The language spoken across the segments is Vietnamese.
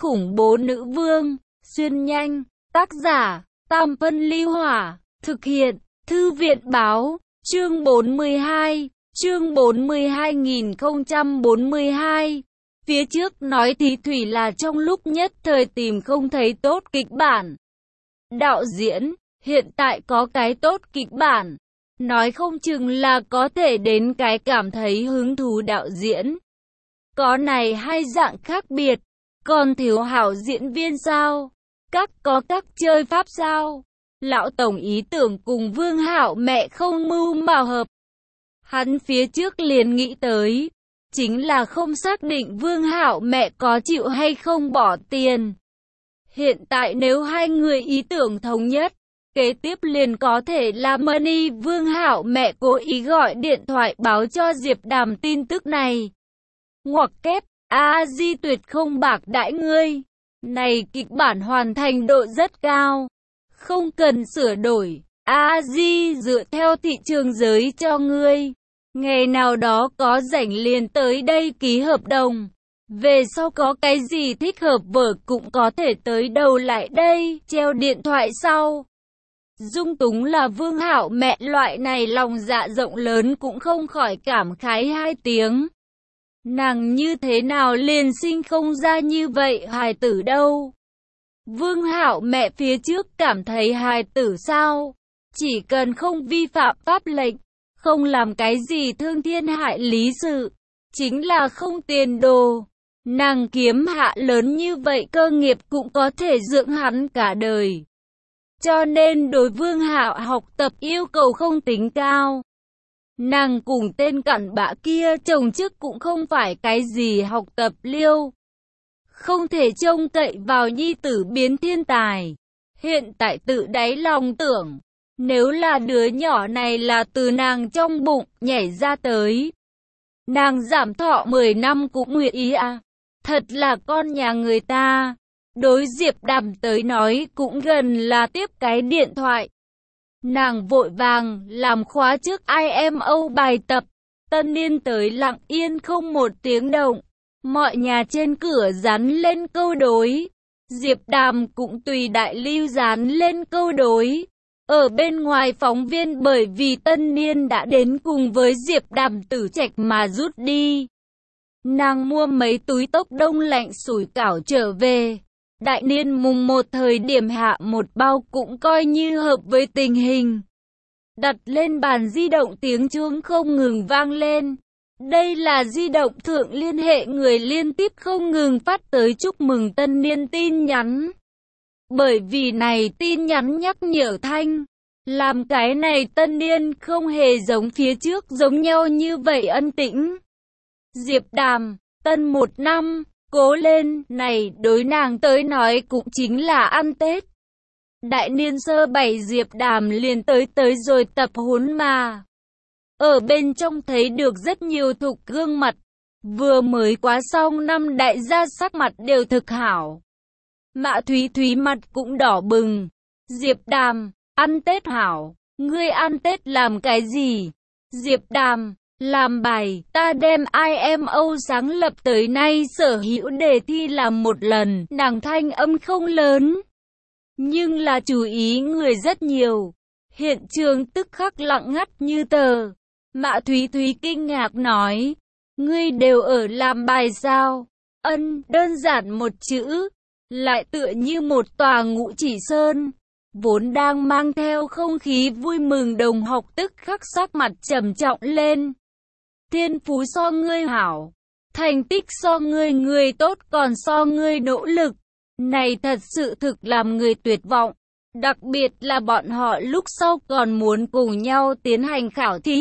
khủng bố nữ vương, xuyên nhanh, tác giả, Tam Phân Ly Hỏa, thực hiện, Thư viện báo, chương 42, chương 42.042. Phía trước nói thì thủy là trong lúc nhất thời tìm không thấy tốt kịch bản. Đạo diễn, hiện tại có cái tốt kịch bản, nói không chừng là có thể đến cái cảm thấy hứng thú đạo diễn. Có này hai dạng khác biệt, còn thiếu hảo diễn viên sao? Có các chơi pháp sao? Lão Tổng ý tưởng cùng Vương Hạo mẹ không mưu mà hợp. Hắn phía trước liền nghĩ tới, chính là không xác định Vương Hạo mẹ có chịu hay không bỏ tiền. Hiện tại nếu hai người ý tưởng thống nhất, kế tiếp liền có thể là Money. Vương Hạo mẹ cố ý gọi điện thoại báo cho Diệp Đàm tin tức này. Ngoặc kép, A-di tuyệt không bạc đãi ngươi. Này kịch bản hoàn thành độ rất cao, không cần sửa đổi. A-di dựa theo thị trường giới cho ngươi. Ngày nào đó có rảnh liền tới đây ký hợp đồng. Về sau có cái gì thích hợp vở cũng có thể tới đầu lại đây, treo điện thoại sau. Dung túng là Vương Hạo mẹ loại này lòng dạ rộng lớn cũng không khỏi cảm khái hai tiếng. Nàng như thế nào liền sinh không ra như vậy hài tử đâu. Vương Hạo mẹ phía trước cảm thấy hài tử sao? Chỉ cần không vi phạm pháp lệnh, không làm cái gì thương thiên hại lý sự, chính là không tiền đồ. Nàng kiếm hạ lớn như vậy cơ nghiệp cũng có thể dưỡng hắn cả đời. Cho nên đối Vương Hạo học tập yêu cầu không tính cao. Nàng cùng tên cặn bã kia chồng chức cũng không phải cái gì học tập liêu. Không thể trông cậy vào nhi tử biến thiên tài. Hiện tại tự đáy lòng tưởng, nếu là đứa nhỏ này là từ nàng trong bụng nhảy ra tới, nàng giảm thọ 10 năm cũng nguyện ý à. Thật là con nhà người ta. Đối Diệp Đàm tới nói cũng gần là tiếp cái điện thoại. Nàng vội vàng làm khóa trước IMO bài tập. Tân niên tới lặng yên không một tiếng động. Mọi nhà trên cửa dán lên câu đối. Diệp Đàm cũng tùy đại lưu dán lên câu đối. Ở bên ngoài phóng viên bởi vì tân niên đã đến cùng với Diệp Đàm Tử Trạch mà rút đi. Nàng mua mấy túi tốc đông lạnh sủi cảo trở về. Đại niên mùng 1 thời điểm hạ một bao cũng coi như hợp với tình hình. Đặt lên bàn di động tiếng chuông không ngừng vang lên. Đây là di động thượng liên hệ người liên tiếp không ngừng phát tới chúc mừng tân niên tin nhắn. Bởi vì này tin nhắn nhắc nhở thanh, làm cái này tân niên không hề giống phía trước giống nhau như vậy ân tĩnh. Diệp Đàm, tân một năm, cố lên, này đối nàng tới nói cũng chính là ăn Tết. Đại niên sơ 7 Diệp Đàm liền tới rồi tập huấn mà. Ở bên trong thấy được rất nhiều thục gương mặt, vừa mới quá xong năm đại gia sắc mặt đều thực hảo. Mã Thúy Thúy mặt cũng đỏ bừng. Diệp Đàm, ăn Tết hảo, ngươi ăn Tết làm cái gì? Diệp Đàm, làm bài, ta đem IMO sáng lập tới nay sở hữu đề thi làm một lần, nàng thanh âm không lớn. Nhưng là chú ý người rất nhiều. Hiện trường tức khắc lặng ngắt như tờ. Mã Thúy Thúy kinh ngạc nói, ngươi đều ở làm bài sao? Ân, đơn giản một chữ, lại tựa như một tòa ngũ chỉ sơn. Vốn đang mang theo không khí vui mừng đồng học tức khắc sắc mặt trầm trọng lên. Thiên phú so ngươi hảo, thành tích so ngươi tốt còn so ngươi nỗ lực. Này thật sự thực làm người tuyệt vọng. Đặc biệt là bọn họ lúc sau còn muốn cùng nhau tiến hành khảo thí.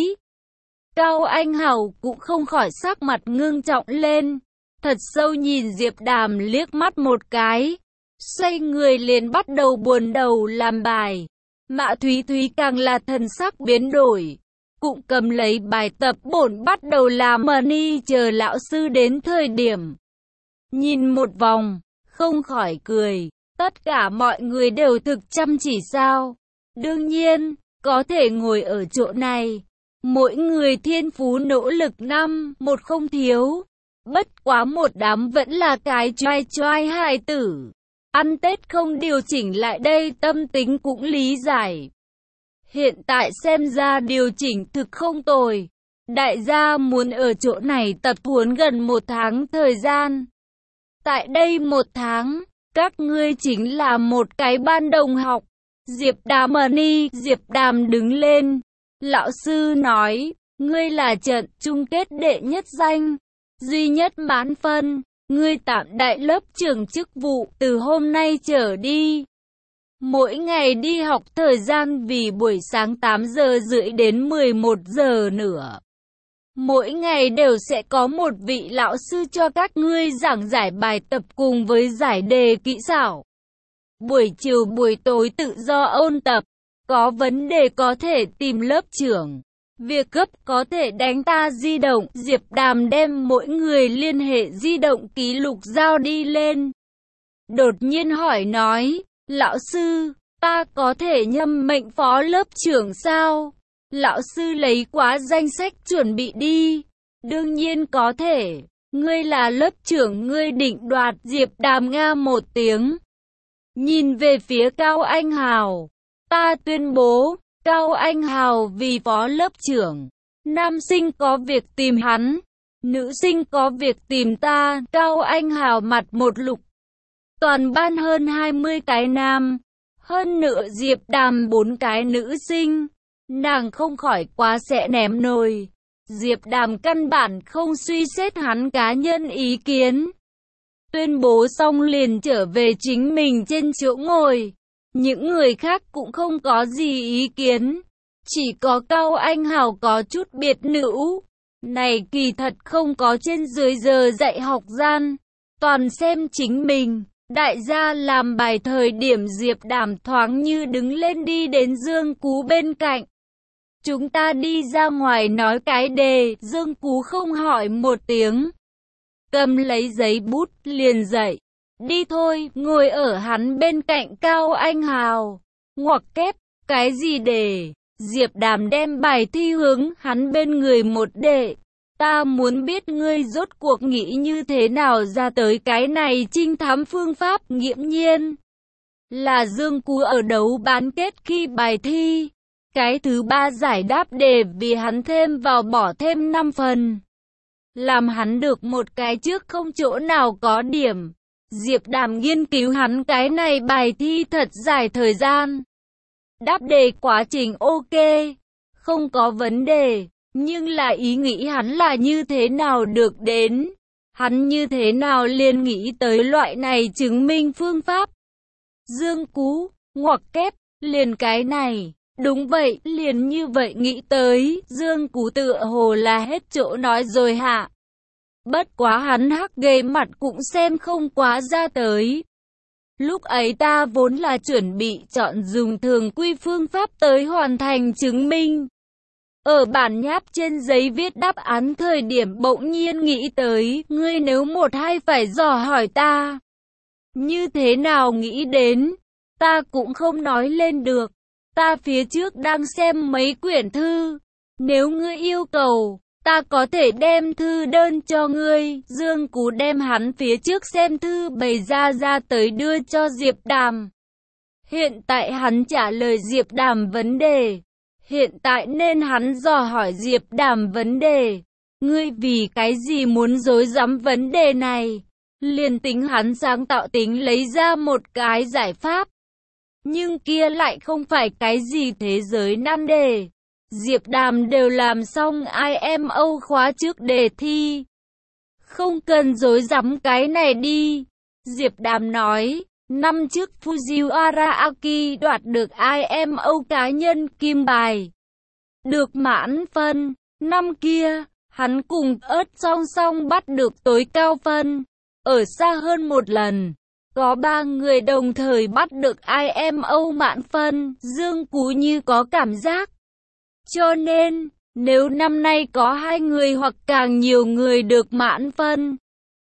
Cao Anh Hảo cũng không khỏi sắc mặt ngưng trọng lên. Thật sâu nhìn Diệp Đàm liếc mắt một cái. Xoay người liền bắt đầu buồn đầu làm bài. Mã Thúy Thúy càng là thần sắc biến đổi. Cũng cầm lấy bài tập bổn bắt đầu làm money chờ lão sư đến thời điểm. Nhìn một vòng, không khỏi cười. Tất cả mọi người đều thực chăm chỉ sao? Đương nhiên, có thể ngồi ở chỗ này. Mỗi người thiên phú nỗ lực năm, một không thiếu. Bất quá một đám vẫn là cái choai choai hài tử. Ăn Tết không điều chỉnh lại đây tâm tính cũng lý giải. Hiện tại xem ra điều chỉnh thực không tồi. Đại gia muốn ở chỗ này tập huấn gần 1 tháng thời gian. Tại đây 1 tháng, các ngươi chính là một cái ban đồng học. Diệp Đàm Diệp Đàm đứng lên. Lão sư nói, ngươi là trận chung kết đệ nhất danh, duy nhất mãn phân. Ngươi tạm đại lớp trưởng chức vụ từ hôm nay trở đi. Mỗi ngày đi học thời gian vì buổi sáng 8 giờ rưỡi đến 11 giờ nữa. Mỗi ngày đều sẽ có một vị lão sư cho các ngươi giảng giải bài tập cùng với giải đề kỹ xảo. Buổi chiều buổi tối tự do ôn tập, có vấn đề có thể tìm lớp trưởng. Việc cấp có thể đánh ta di động. Diệp Đàm đem mỗi người liên hệ di động ký lục giao đi lên. Đột nhiên hỏi nói, lão sư, ta có thể nhâm mệnh phó lớp trưởng sao? Lão sư lấy quá danh sách chuẩn bị đi. Đương nhiên có thể. Ngươi là lớp trưởng, ngươi định đoạt. Diệp Đàm nga một tiếng. Nhìn về phía Cao Anh Hào. Ta tuyên bố, Cao Anh Hào vì phó lớp trưởng. Nam sinh có việc tìm hắn. Nữ sinh có việc tìm ta. Cao Anh Hào mặt một lục. Toàn ban hơn 20 cái nam. Hơn nữa Diệp Đàm 4 cái nữ sinh. Nàng không khỏi quá sẽ ném nồi. Diệp Đàm căn bản không suy xét hắn cá nhân ý kiến. Tuyên bố xong liền trở về chính mình trên chỗ ngồi. Những người khác cũng không có gì ý kiến. Chỉ có Cao Anh Hào có chút biệt nữ. Này kỳ thật không có trên dưới giờ dạy học gian. Toàn xem chính mình. Đại gia làm bài thời điểm Diệp Đàm thoáng như đứng lên đi đến Dương Cú bên cạnh. Chúng ta đi ra ngoài nói cái đề. Dương Cú không hỏi một tiếng. Cầm lấy giấy bút liền dậy. Đi thôi, ngồi ở hắn bên cạnh Cao Anh Hào. Ngoặc kép, cái gì đề? Diệp Đàm đem bài thi hướng hắn bên người một đề. Ta muốn biết ngươi rốt cuộc nghĩ như thế nào ra tới cái này trinh thám phương pháp. Nghiễm nhiên là Dương Cú ở đấu bán kết khi bài thi. Cái thứ 3 giải đáp đề vì hắn thêm vào bỏ thêm 5 phần. Làm hắn được một cái trước không chỗ nào có điểm. Diệp Đàm nghiên cứu hắn cái này bài thi thật dài thời gian. Đáp đề quá trình ok, không có vấn đề. Nhưng là ý nghĩ hắn là như thế nào được đến. Hắn như thế nào liền nghĩ tới loại này chứng minh phương pháp. Dương Cú, ngoặc kép, liền cái này. Đúng vậy, liền như vậy nghĩ tới. Dương Cú tựa hồ là hết chỗ nói rồi hả? Bất quá hắn hắc ghê mặt cũng xem không quá ra tới. Lúc ấy ta vốn là chuẩn bị chọn dùng thường quy phương pháp tới hoàn thành chứng minh. Ở bản nháp trên giấy viết đáp án thời điểm bỗng nhiên nghĩ tới, ngươi nếu một hai phải dò hỏi ta. Như thế nào nghĩ đến, ta cũng không nói lên được. Ta phía trước đang xem mấy quyển thư. Nếu ngươi yêu cầu, ta có thể đem thư đơn cho ngươi. Dương Cú đem hắn phía trước xem thư bày ra tới đưa cho Diệp Đàm. Hiện tại hắn trả lời Diệp Đàm vấn đề. Hiện tại nên hắn dò hỏi Diệp Đàm vấn đề. Ngươi vì cái gì muốn dối dám vấn đề này? Liền tính hắn sáng tạo tính lấy ra một cái giải pháp. Nhưng kia lại không phải cái gì thế giới nan đề. Diệp Đàm đều làm xong IMO khóa trước đề thi. Không cần dối dám cái này đi. Diệp Đàm nói, năm trước Fujiwara Aoki đoạt được IMO cá nhân kim bài. Được mãn phân. Năm kia, hắn cùng ớt song song bắt được tối cao phân. Ở xa hơn một lần. Có 3 người đồng thời bắt được IMO mãn phân. Dương Cú như có cảm giác. Cho nên, nếu năm nay có 2 người hoặc càng nhiều người được mãn phân,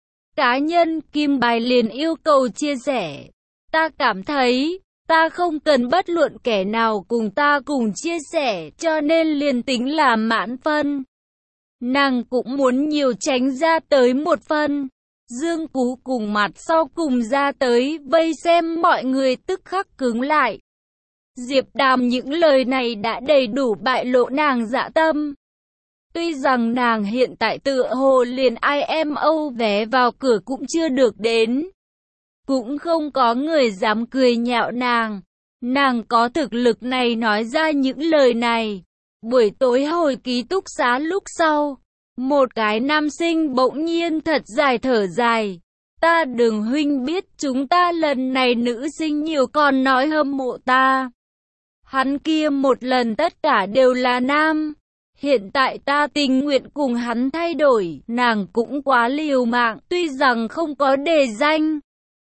cá nhân kim bài liền yêu cầu chia sẻ. Ta cảm thấy, ta không cần bất luận kẻ nào cùng ta cùng chia sẻ, cho nên liền tính là mãn phân. Nàng cũng muốn nhiều tránh ra tới một phần. Dương Cú cùng mặt sau cùng ra tới, vây xem mọi người tức khắc cứng lại. Diệp Đàm những lời này đã đầy đủ bại lộ nàng dạ tâm. Tuy rằng nàng hiện tại tựa hồ liền IMO vé vào cửa cũng chưa được đến. Cũng không có người dám cười nhạo nàng. Nàng có thực lực này nói ra những lời này. Buổi tối hồi ký túc xá lúc sau, một cái nam sinh bỗng nhiên thật dài thở dài. Ta Đường huynh biết chúng ta lần này nữ sinh nhiều còn nói hâm mộ ta. Hắn kia một lần tất cả đều là nam. Hiện tại ta tình nguyện cùng hắn thay đổi, nàng cũng quá liều mạng, tuy rằng không có đề danh.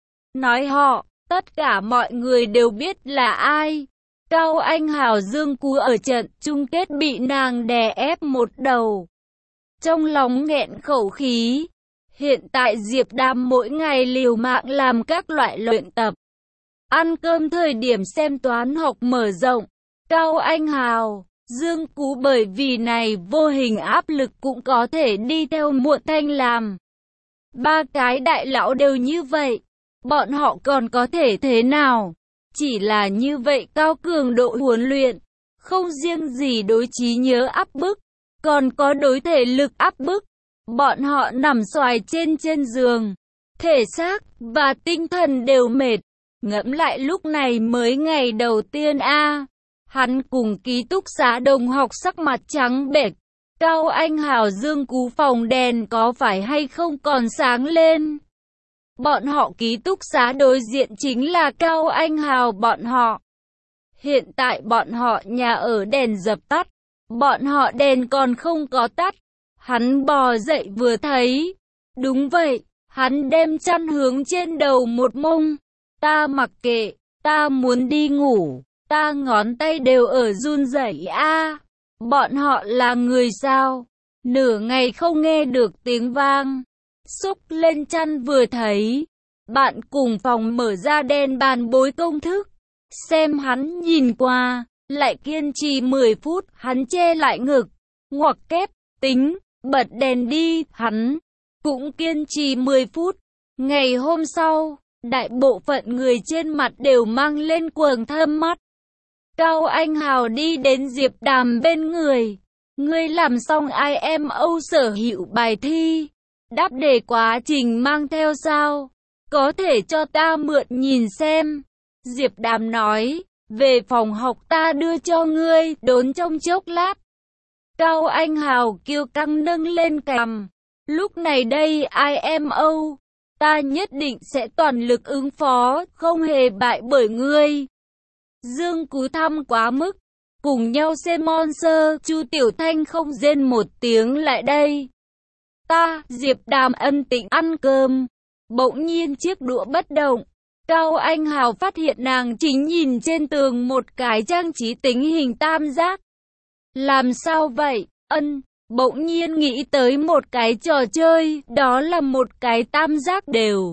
Nói họ, tất cả mọi người đều biết là ai. Cao Anh Hào Dương Cú ở trận chung kết bị nàng đè ép một đầu. Trong lòng nghẹn khẩu khí. Hiện tại Diệp Đàm mỗi ngày liều mạng làm các loại luyện tập. Ăn cơm thời điểm xem toán học mở rộng. Cao Anh Hào, Dương Cú bởi vì này vô hình áp lực cũng có thể đi theo Muộn Thanh làm. Ba cái đại lão đều như vậy. Bọn họ còn có thể thế nào? Chỉ là như vậy cao cường độ huấn luyện. Không riêng gì đối trí nhớ áp bức, còn có đối thể lực áp bức. Bọn họ nằm xoài trên giường. Thể xác và tinh thần đều mệt. Ngẫm lại lúc này mới ngày đầu tiên hắn cùng ký túc xá đồng học sắc mặt trắng bệch. Cao Anh Hào Dương Cú phòng đèn có phải hay không còn sáng lên. Bọn họ ký túc xá đối diện chính là Cao Anh Hào bọn họ. Hiện tại bọn họ nhà ở đèn dập tắt. Bọn họ đèn còn không có tắt. Hắn bò dậy vừa thấy. Đúng vậy, hắn đem chăn hướng trên đầu một mông. Ta mặc kệ, ta muốn đi ngủ. Ta ngón tay đều ở run rẩy Bọn họ là người sao? Nửa ngày không nghe được tiếng vang. Xúc lên chăn vừa thấy. Bạn cùng phòng mở ra đèn bàn bối công thức. Xem hắn nhìn qua. Lại kiên trì 10 phút. Hắn che lại ngực. Ngoặc kép. Tính. Bật đèn đi. Hắn cũng kiên trì 10 phút. Ngày hôm sau, đại bộ phận người trên mặt đều mang lên quầng thâm mắt. Cao Anh Hào đi đến Diệp Đàm bên người. Ngươi làm xong IMO sở hữu bài thi. Đáp đề quá trình mang theo sao? Có thể cho ta mượn nhìn xem. Diệp Đàm nói, về phòng học ta đưa cho ngươi, đốn trong chốc lát. Cao Anh Hào kiêu căng nâng lên cằm. Lúc này đây IMO, ta nhất định sẽ toàn lực ứng phó, không hề bại bởi ngươi. Dương Cú thăm quá mức, cùng nhau xem Monster, Chu Tiểu Thanh không rên một tiếng lại đây. Ta, Diệp Đàm ân tĩnh ăn cơm, bỗng nhiên chiếc đũa bất động. Cao Anh Hào phát hiện nàng chính nhìn trên tường một cái trang trí tính hình tam giác. Làm sao vậy? Bỗng nhiên nghĩ tới một cái trò chơi, đó là một cái tam giác đều.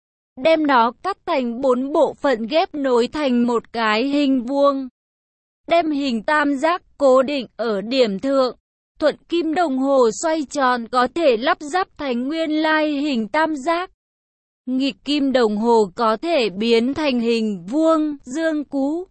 Đem nó cắt thành 4 bộ phận ghép nối thành một cái hình vuông. Đem hình tam giác cố định ở điểm thượng. Thuận kim đồng hồ xoay tròn có thể lắp ráp thành nguyên lai hình tam giác. Nghịch kim đồng hồ có thể biến thành hình vuông. Dương Cú.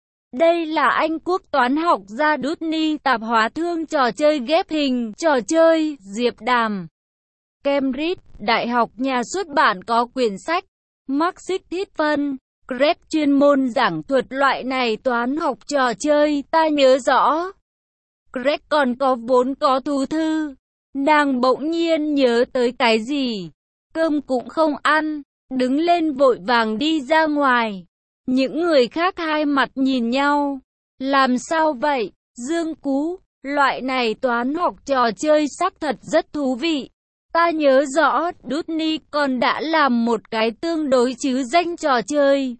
Đây là Anh quốc toán học gia Dudney tạp hóa thương trò chơi ghép hình, trò chơi, Diệp Đàm. Cambridge, Đại học Nhà xuất bản có quyển sách, Marxist thiết phân, Greg chuyên môn giảng thuật loại này toán học trò chơi, ta nhớ rõ. Greg còn có vốn có thú thư. Nàng bỗng nhiên nhớ tới cái gì. Cơm cũng không ăn, đứng lên vội vàng đi ra ngoài. Những người khác hai mặt nhìn nhau. Làm sao vậy, Dương Cú? Loại này toán học trò chơi xác thật rất thú vị. Ta nhớ rõ, Dudney còn đã làm một cái tương đối chứ danh trò chơi.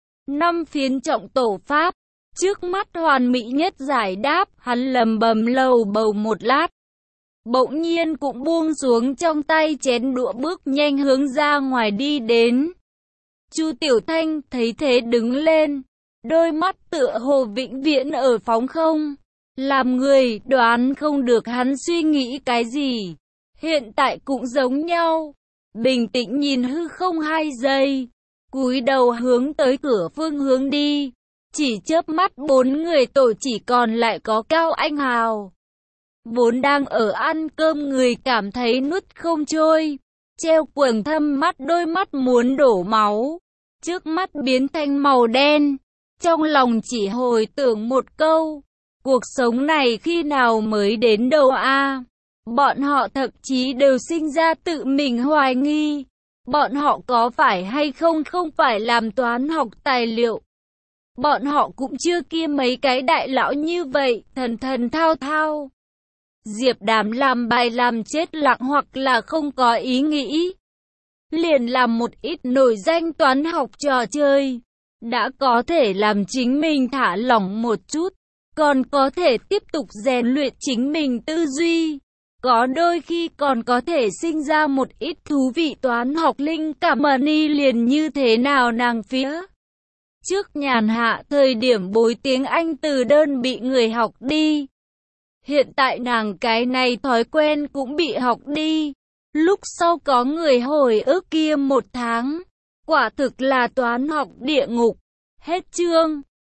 5 phiến trọng tổ pháp. Trước mắt hoàn mỹ nhất giải đáp, hắn lầm bầm lầu bầu một lát. Bỗng nhiên cũng buông xuống trong tay chén đũa bước nhanh hướng ra ngoài đi đến. Chu Tiểu Thanh thấy thế đứng lên, đôi mắt tựa hồ vĩnh viễn ở phóng không. Làm người đoán không được hắn suy nghĩ cái gì. Hiện tại cũng giống nhau. Bình tĩnh nhìn hư không 2 giây. Cúi đầu hướng tới cửa phương hướng đi. Chỉ chớp mắt 4 người tổ chỉ còn lại có Cao Anh Hào. Vốn đang ở ăn cơm người cảm thấy nuốt không trôi. Treo quầng thâm mắt, đôi mắt muốn đổ máu. Trước mắt biến thành màu đen. Trong lòng chỉ hồi tưởng một câu. Cuộc sống này khi nào mới đến đâu a? Bọn họ thậm chí đều sinh ra tự mình hoài nghi. Bọn họ có phải hay không phải làm toán học tài liệu. Bọn họ cũng chưa kia mấy cái đại lão như vậy, thần thao thao. Diệp Đàm làm bài làm chết lặng hoặc là không có ý nghĩ. Liền làm một ít nổi danh toán học trò chơi. Đã có thể làm chính mình thả lỏng một chút. Còn có thể tiếp tục rèn luyện chính mình tư duy. Có đôi khi còn có thể sinh ra một ít thú vị toán học linh cảm. Money liền như thế nào nàng phía trước nhàn hạ thời điểm bối tiếng Anh từ đơn bị người học đi. Hiện tại nàng cái này thói quen cũng bị học đi. Lúc sau có người hồi ức kia 1 tháng. Quả thực là toán học địa ngục. Hết chương.